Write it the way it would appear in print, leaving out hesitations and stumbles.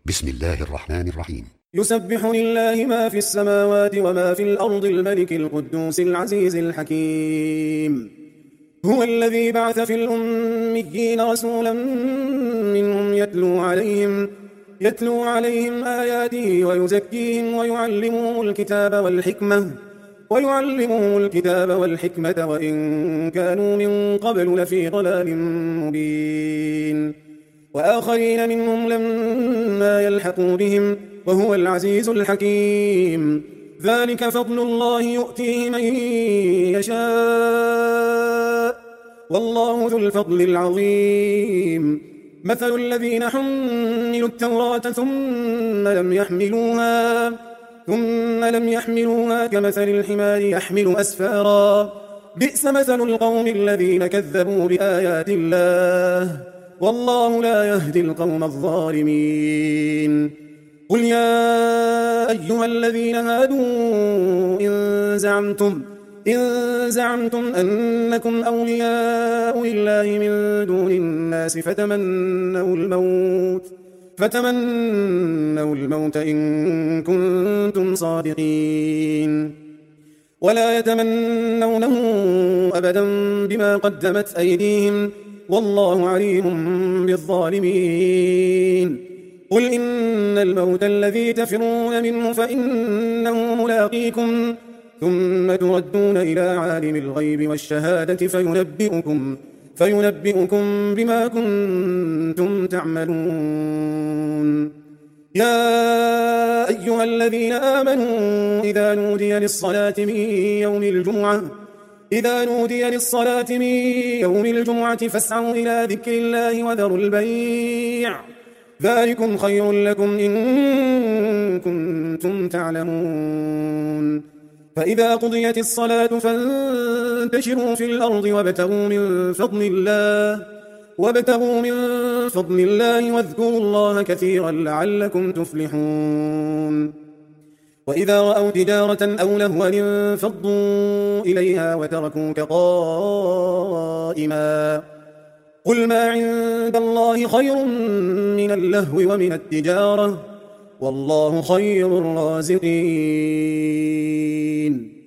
بسم الله الرحمن الرحيم. يسبح لله ما في السماوات وما في الأرض الملك القدوس العزيز الحكيم. هو الذي بعث في الأميين رسولا منهم يتلو عليهم آياته ويزكيهم ويعلمهم الكتاب والحكمة وإن كانوا من قبل لفي ضلال مبين. وآخرين منهم لما يلحقوا بهم وهو العزيز الحكيم. ذلك فضل الله يؤتيه من يشاء والله ذو الفضل العظيم. مثل الذين حملوا التوراة ثم لم يحملوها كمثل الحمار يحمل أسفارا. بئس مثل القوم الذين كذبوا بآيات الله والله لا يهدي القوم الظالمين. قل يا أيها الذين هادوا إن زعمتم أنكم أولياء لله من دون الناس فتمنوا الموت إن كنتم صادقين ولا يتمنونه أبدا بما قدمت أيديهم والله عليم بالظالمين. قل إن الموت الذي تفرون منه فإنه ملاقيكم ثم تردون إلى عالم الغيب والشهادة فينبئكم بما كنتم تعملون. يا أيها الذين آمنوا إذا نودي للصلاة من يوم الجمعة فاسعوا إلى ذكر الله وذروا البيع ذلكم خير لكم إن كنتم تعلمون. فإذا قضيت الصلاة فانتشروا في الأرض وابتغوا من فضل الله واذكروا الله كثيرا لعلكم تفلحون. وإذا رأوا تجارة أو لهوا انفضوا إليها وتركوك قائما. قل ما عند الله خير من اللهو ومن التجارة والله خير الرازقين.